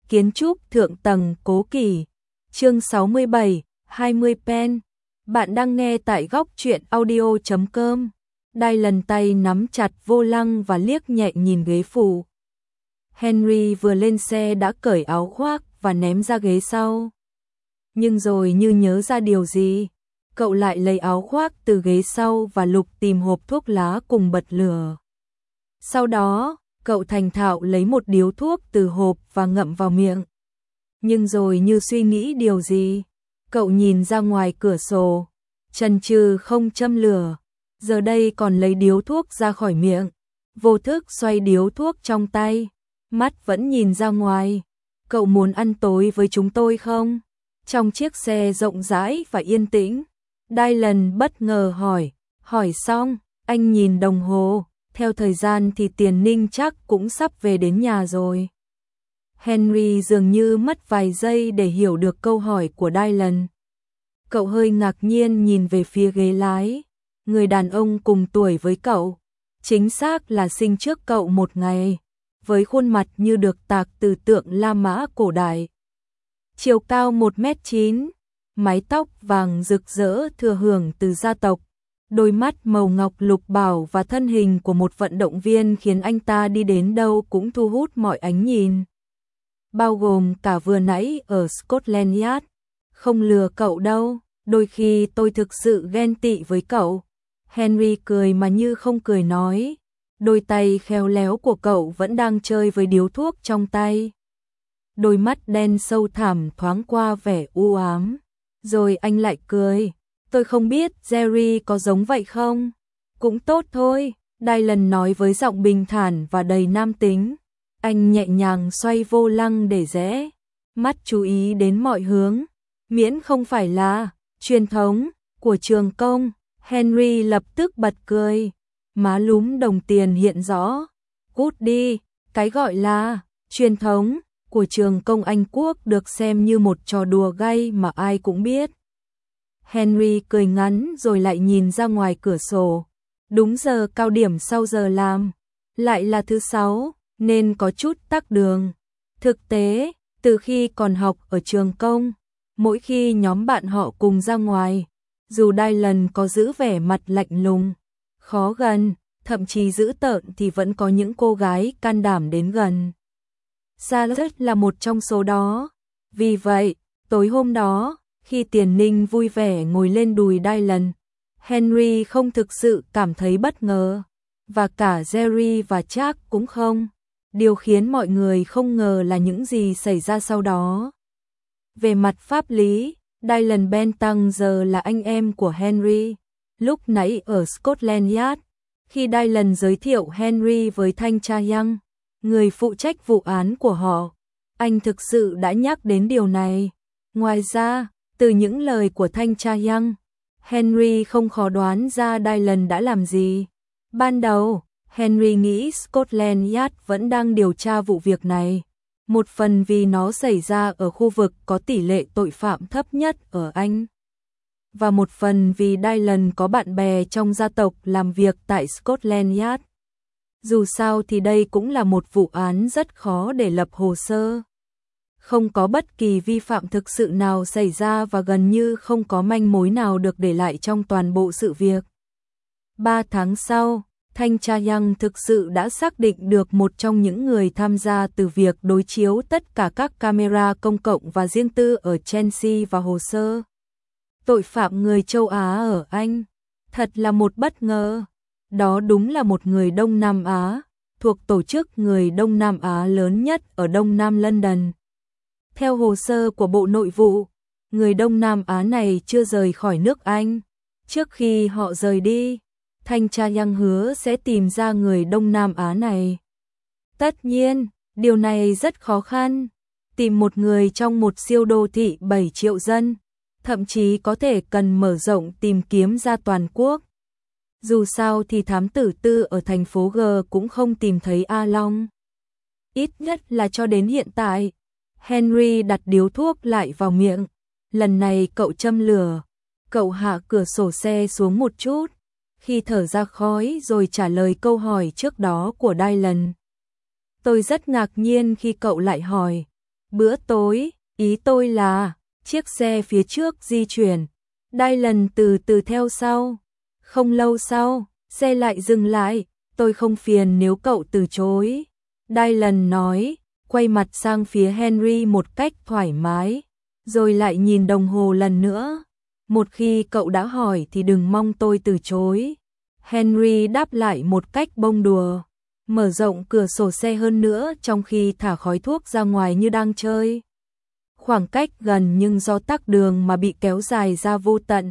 kiến trúc thượng tầng cố kỳ. Chương 67, 20 pen. Bạn đang nghe tại góc truyện audio.com. Dylan tay nắm chặt vô lăng và liếc nhẹ nhìn ghế phụ. Henry vừa lên xe đã cởi áo khoác và ném ra ghế sau. Nhưng rồi như nhớ ra điều gì, cậu lại lấy áo khoác từ ghế sau và lục tìm hộp thuốc lá cùng bật lửa. Sau đó, cậu thành thạo lấy một điếu thuốc từ hộp và ngậm vào miệng. Nhưng rồi như suy nghĩ điều gì, cậu nhìn ra ngoài cửa sổ, chần chừ không châm lửa, giờ đây còn lấy điếu thuốc ra khỏi miệng, vô thức xoay điếu thuốc trong tay, mắt vẫn nhìn ra ngoài. Cậu muốn ăn tối với chúng tôi không? Trong chiếc xe rộng rãi và yên tĩnh, Dylan bất ngờ hỏi xong, anh nhìn đồng hồ, theo thời gian thì Tiền Ninh chắc cũng sắp về đến nhà rồi. Henry dường như mất vài giây để hiểu được câu hỏi của Dylan. Cậu hơi ngạc nhiên nhìn về phía ghế lái, người đàn ông cùng tuổi với cậu, chính xác là sinh trước cậu một ngày, với khuôn mặt như được tạc từ tượng La Mã cổ đại. Chiều cao 1m9, mái tóc vàng rực rỡ thừa hưởng từ gia tộc, đôi mắt màu ngọc lục bảo và thân hình của một vận động viên khiến anh ta đi đến đâu cũng thu hút mọi ánh nhìn. Bao gồm cả vừa nãy ở Scotland Yard. Không lừa cậu đâu, đôi khi tôi thực sự ghen tị với cậu. Henry cười mà như không cười nói. Đôi tay khéo léo của cậu vẫn đang chơi với điếu thuốc trong tay. Đôi mắt đen sâu thẳm thoáng qua vẻ u ám. Rồi anh lại cười. Tôi không biết Jerry có giống vậy không? Cũng tốt thôi, Dylan nói với giọng bình thản và đầy nam tính. Anh nhẹ nhàng xoay vô lăng để rẽ, mắt chú ý đến mọi hướng, miễn không phải là truyền thống của trường công. Henry lập tức bật cười, má lúm đồng tiền hiện rõ. Cút đi, cái gọi là truyền thống của trường công Anh Quốc được xem như một trò đùa gay mà ai cũng biết. Henry cười ngắn rồi lại nhìn ra ngoài cửa sổ. Đúng giờ cao điểm sau giờ làm, lại là thứ Sáu, nên có chút tắc đường. Thực tế, từ khi còn học ở trường công, mỗi khi nhóm bạn họ cùng ra ngoài, dù Dylan có giữ vẻ mặt lạnh lùng, khó gần, thậm chí dữ tợn thì vẫn có những cô gái can đảm đến gần. Charlotte là một trong số đó. Vì vậy, tối hôm đó, khi Tiền Ninh vui vẻ ngồi lên đùi Dylan, Henry không thực sự cảm thấy bất ngờ, và cả Jerry và Jack cũng không. Điều khiến mọi người không ngờ là những gì xảy ra sau đó. Về mặt pháp lý, Dylan Bentang giờ là anh em của Henry. Lúc nãy ở Scotland Yard, khi Dylan giới thiệu Henry với thanh tra Young, người phụ trách vụ án của họ, anh thực sự đã nhắc đến điều này. Ngoài ra, từ những lời của thanh tra Young, Henry không khó đoán ra Dylan đã làm gì. Ban đầu, Henry nghĩ Scotland Yard vẫn đang điều tra vụ việc này, một phần vì nó xảy ra ở khu vực có tỷ lệ tội phạm thấp nhất ở Anh, và một phần vì Dylan có bạn bè trong gia tộc làm việc tại Scotland Yard. Dù sao thì đây cũng là một vụ án rất khó để lập hồ sơ. Không có bất kỳ vi phạm thực sự nào xảy ra và gần như không có manh mối nào được để lại trong toàn bộ sự việc. 3 tháng sau, thanh tra Young thực sự đã xác định được một trong những người tham gia từ việc đối chiếu tất cả các camera công cộng và riêng tư ở Chelsea và hồ sơ tội phạm người châu Á ở Anh. Thật là một bất ngờ. Đó đúng là một người Đông Nam Á, thuộc tổ chức người Đông Nam Á lớn nhất ở Đông Nam London. Theo hồ sơ của Bộ Nội vụ, người Đông Nam Á này chưa rời khỏi nước Anh. Trước khi họ rời đi, thanh tra Young hứa sẽ tìm ra người Đông Nam Á này. Tất nhiên, điều này rất khó khăn. Tìm một người trong một siêu đô thị 7 triệu dân, thậm chí có thể cần mở rộng tìm kiếm ra toàn quốc. Dù sao thì thám tử tư ở thành phố G cũng không tìm thấy A Long. Ít nhất là cho đến hiện tại. Henry đặt điếu thuốc lại vào miệng. Lần này cậu châm lửa. Cậu hạ cửa sổ xe xuống một chút, khi thở ra khói rồi trả lời câu hỏi trước đó của Dylan. Tôi rất ngạc nhiên khi cậu lại hỏi, Bữa tối, ý tôi là, chiếc xe phía trước di chuyển, Dylan từ từ theo sau. Không lâu sau, xe lại dừng lại, tôi không phiền nếu cậu từ chối. Dylan nói, quay mặt sang phía Henry một cách thoải mái, rồi lại nhìn đồng hồ lần nữa. Một khi cậu đã hỏi thì đừng mong tôi từ chối. Henry đáp lại một cách bông đùa, mở rộng cửa sổ xe hơn nữa trong khi thả khói thuốc ra ngoài như đang chơi. Khoảng cách gần nhưng do tắc đường mà bị kéo dài ra vô tận.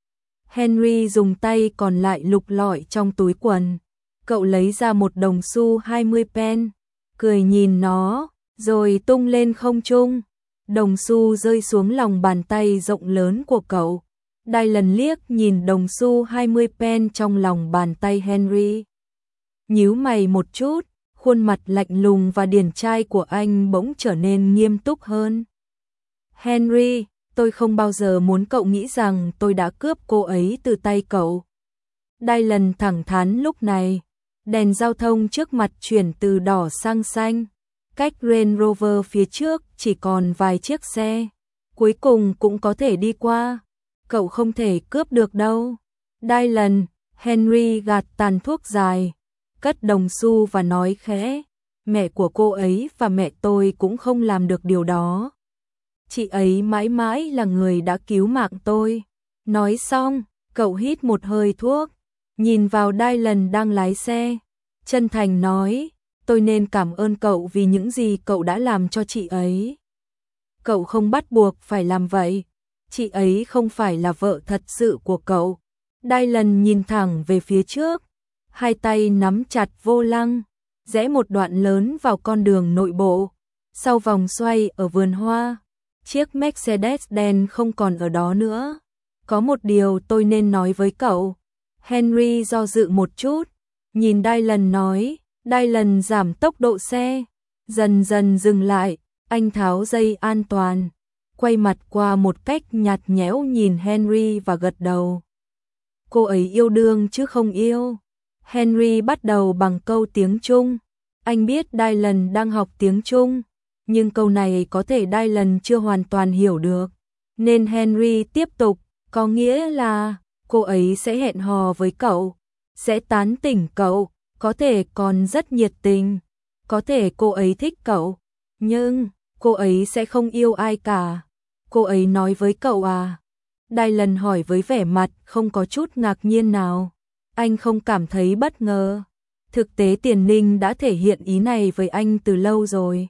Henry dùng tay còn lại lục lọi trong túi quần. Cậu lấy ra một đồng xu 20 pen, cười nhìn nó, rồi tung lên không trung. Đồng xu rơi xuống lòng bàn tay rộng lớn của cậu. Dylan liếc nhìn đồng xu 20 pen trong lòng bàn tay Henry. Nhíu mày một chút, khuôn mặt lạnh lùng và điển trai của anh bỗng trở nên nghiêm túc hơn. Henry, tôi không bao giờ muốn cậu nghĩ rằng tôi đã cướp cô ấy từ tay cậu. Dylan thẳng thắn lúc này. Đèn giao thông trước mặt chuyển từ đỏ sang xanh. Cách Range Rover phía trước chỉ còn vài chiếc xe. Cuối cùng cũng có thể đi qua. Cậu không thể cướp được đâu. Dylan, Henry gạt tàn thuốc dài, cất đồng xu và nói khẽ. Mẹ của cô ấy và mẹ tôi cũng không làm được điều đó. Chị ấy mãi mãi là người đã cứu mạng tôi. Nói xong, cậu hít một hơi thuốc, nhìn vào Dylan đang lái xe, chân thành nói, tôi nên cảm ơn cậu vì những gì cậu đã làm cho chị ấy. Cậu không bắt buộc phải làm vậy, chị ấy không phải là vợ thật sự của cậu. Dylan nhìn thẳng về phía trước, hai tay nắm chặt vô lăng, rẽ một đoạn lớn vào con đường nội bộ, sau vòng xoay ở vườn hoa. Chiếc Mercedes đen không còn ở đó nữa. Có một điều tôi nên nói với cậu. Henry do dự một chút, nhìn Dylan nói. Dylan giảm tốc độ xe, dần dần dừng lại, anh tháo dây an toàn, quay mặt qua một cách nhạt nhẽo nhìn Henry và gật đầu. Cô ấy yêu đương chứ không yêu. Henry bắt đầu bằng câu tiếng Trung. Anh biết Dylan đang học tiếng Trung, nhưng câu này có thể Dylan chưa hoàn toàn hiểu được. Nên Henry tiếp tục, có nghĩa là cô ấy sẽ hẹn hò với cậu, sẽ tán tỉnh cậu, có thể còn rất nhiệt tình, có thể cô ấy thích cậu, nhưng cô ấy sẽ không yêu ai cả. Cô ấy nói với cậu à? Dylan hỏi với vẻ mặt không có chút ngạc nhiên nào. Anh không cảm thấy bất ngờ. Thực tế Tiền Ninh đã thể hiện ý này với anh từ lâu rồi.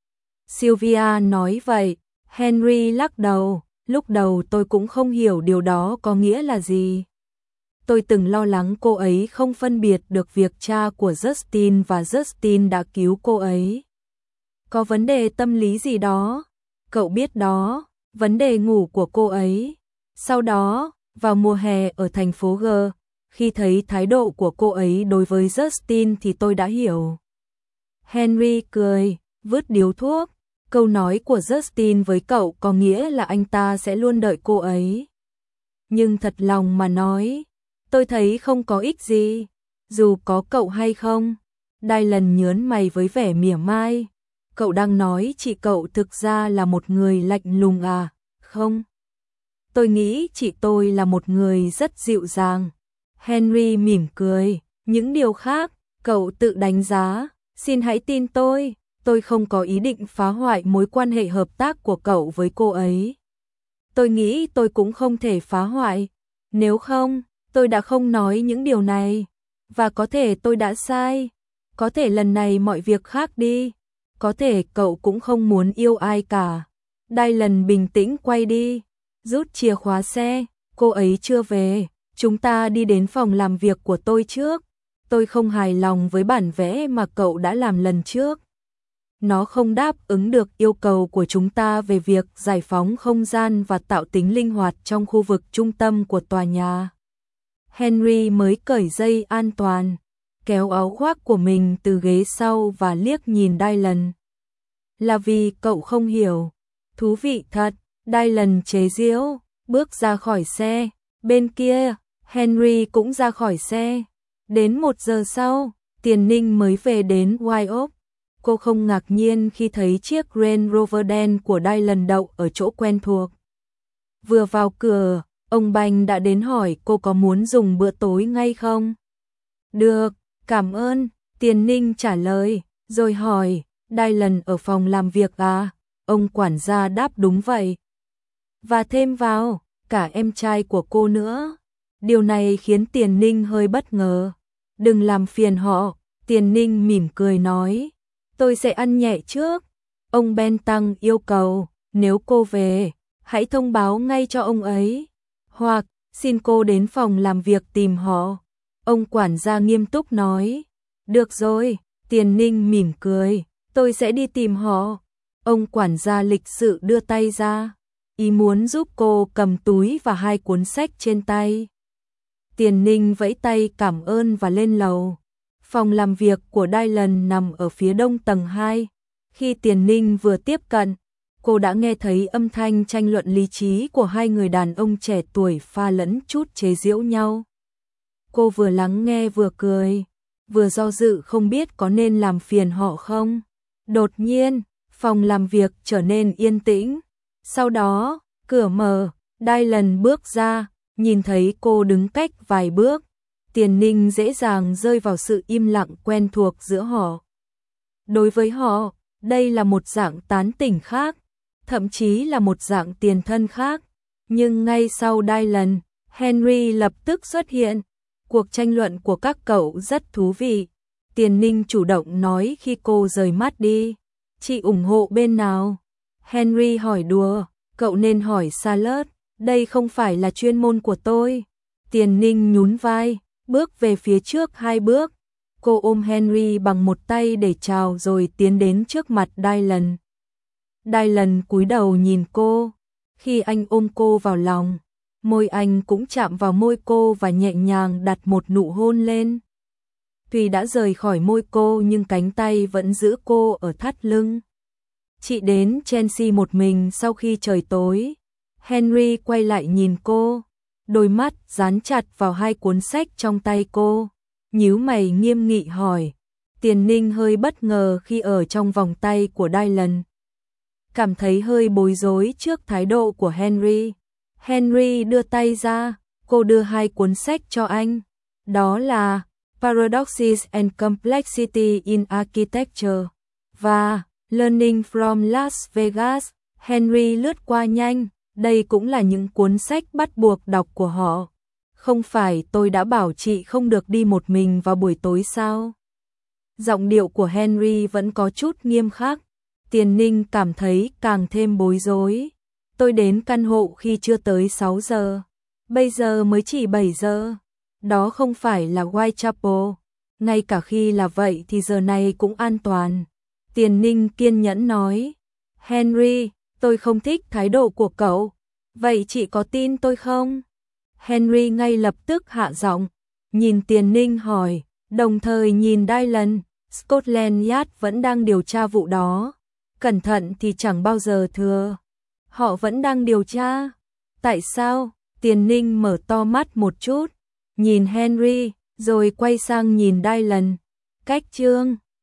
Sylvia nói vậy. Henry lắc đầu. Lúc đầu tôi cũng không hiểu điều đó có nghĩa là gì. Tôi từng lo lắng cô ấy không phân biệt được việc cha của Justin và Justin đã cứu cô ấy. Có vấn đề tâm lý gì đó. Cậu biết đó, vấn đề ngủ của cô ấy. Sau đó, vào mùa hè ở thành phố G, khi thấy thái độ của cô ấy đối với Justin thì tôi đã hiểu. Henry cười, vứt điếu thuốc. Câu nói của Justin với cậu có nghĩa là anh ta sẽ luôn đợi cô ấy. Nhưng thật lòng mà nói, tôi thấy không có ích gì, dù có cậu hay không. Dylan nhớn mày với vẻ mỉa mai. Cậu đang nói chị cậu thực ra là một người lạnh lùng à? Không. Tôi nghĩ chị tôi là một người rất dịu dàng. Henry mỉm cười. Những điều khác, cậu tự đánh giá. Xin hãy tin tôi không có ý định phá hoại mối quan hệ hợp tác của cậu với cô ấy. Tôi nghĩ tôi cũng không thể phá hoại. Nếu không, tôi đã không nói những điều này. Và có thể tôi đã sai. Có thể lần này mọi việc khác đi. Có thể cậu cũng không muốn yêu ai cả. Dylan bình tĩnh quay đi, rút chìa khóa xe. Cô ấy chưa về, chúng ta đi đến phòng làm việc của tôi trước. Tôi không hài lòng với bản vẽ mà cậu đã làm lần trước. Nó không đáp ứng được yêu cầu của chúng ta về việc giải phóng không gian và tạo tính linh hoạt trong khu vực trung tâm của tòa nhà. Henry mới cởi dây an toàn, kéo áo khoác của mình từ ghế sau và liếc nhìn Dylan. Là vì cậu không hiểu. Thú vị thật. Dylan chế giễu, bước ra khỏi xe. Bên kia, Henry cũng ra khỏi xe. Đến 1 giờ sau, Tiền Ninh mới về đến White Oak. Cô không ngạc nhiên khi thấy chiếc Range Rover đen của Dylan đậu ở chỗ quen thuộc. Vừa vào cửa, ông Banh đã đến hỏi cô có muốn dùng bữa tối ngay không? Được, cảm ơn, Tiền Ninh trả lời, rồi hỏi, Dylan ở phòng làm việc à? Ông quản gia đáp đúng vậy. Và thêm vào, cả em trai của cô nữa. Điều này khiến Tiền Ninh hơi bất ngờ. Đừng làm phiền họ, Tiền Ninh mỉm cười nói. Tôi sẽ ăn nhẹ trước. Ông Ben Tăng yêu cầu, nếu cô về, hãy thông báo ngay cho ông ấy. Hoặc, xin cô đến phòng làm việc tìm họ. Ông quản gia nghiêm túc nói. Được rồi, Tiền Ninh mỉm cười, tôi sẽ đi tìm họ. Ông quản gia lịch sự đưa tay ra, ý muốn giúp cô cầm túi và 2 cuốn sách trên tay. Tiền Ninh vẫy tay cảm ơn và lên lầu. Phòng làm việc của Dylan nằm ở phía đông tầng 2. Khi Tiền Ninh vừa tiếp cận, cô đã nghe thấy âm thanh tranh luận lý trí của 2 người đàn ông trẻ tuổi pha lẫn chút chế giễu nhau. Cô vừa lắng nghe vừa cười, vừa do dự không biết có nên làm phiền họ không. Đột nhiên, phòng làm việc trở nên yên tĩnh. Sau đó, cửa mở, Dylan bước ra, nhìn thấy cô đứng cách vài bước. Tiền Ninh dễ dàng rơi vào sự im lặng quen thuộc giữa họ. Đối với họ, đây là một dạng tán tỉnh khác, thậm chí là một dạng tiền thân khác. Nhưng ngay sau Dylan, Henry lập tức xuất hiện. Cuộc tranh luận của các cậu rất thú vị. Tiền Ninh chủ động nói khi cô rời mắt đi. Chị ủng hộ bên nào? Henry hỏi đùa, cậu nên hỏi Charlotte, đây không phải là chuyên môn của tôi. Tiền Ninh nhún vai, bước về phía trước 2 bước. Cô ôm Henry bằng một tay để chào rồi tiến đến trước mặt Dylan. Dylan cúi đầu nhìn cô. Khi anh ôm cô vào lòng, môi anh cũng chạm vào môi cô và nhẹ nhàng đặt một nụ hôn lên. Tuy đã rời khỏi môi cô nhưng cánh tay vẫn giữ cô ở thắt lưng. Chị đến Chelsea một mình sau khi trời tối. Henry quay lại nhìn cô, đôi mắt dán chặt vào 2 cuốn sách trong tay cô, nhíu mày nghiêm nghị hỏi. Tiền Ninh hơi bất ngờ khi ở trong vòng tay của Dylan, cảm thấy hơi bối rối trước thái độ của Henry. Henry đưa tay ra, cô đưa 2 cuốn sách cho anh. Đó là Paradoxes and Complexity in Architecture và Learning from Las Vegas. Henry lướt qua nhanh, đây cũng là những cuốn sách bắt buộc đọc của họ. Không phải tôi đã bảo chị không được đi một mình vào buổi tối sao? Giọng điệu của Henry vẫn có chút nghiêm khắc. Tiền Ninh cảm thấy càng thêm bối rối. Tôi đến căn hộ khi chưa tới 6 giờ. Bây giờ mới chỉ 7 giờ. Đó không phải là Whitechapel. Ngay cả khi là vậy thì giờ này cũng an toàn. Tiền Ninh kiên nhẫn nói. Henry, tôi không thích thái độ của cậu. Vậy chị có tin tôi không? Henry ngay lập tức hạ giọng, nhìn Tiền Ninh hỏi, đồng thời nhìn Dylan. Scotland Yard vẫn đang điều tra vụ đó. Cẩn thận thì chẳng bao giờ thừa. Họ vẫn đang điều tra. Tại sao? Tiền Ninh mở to mắt một chút, nhìn Henry, rồi quay sang nhìn Dylan. Cách chương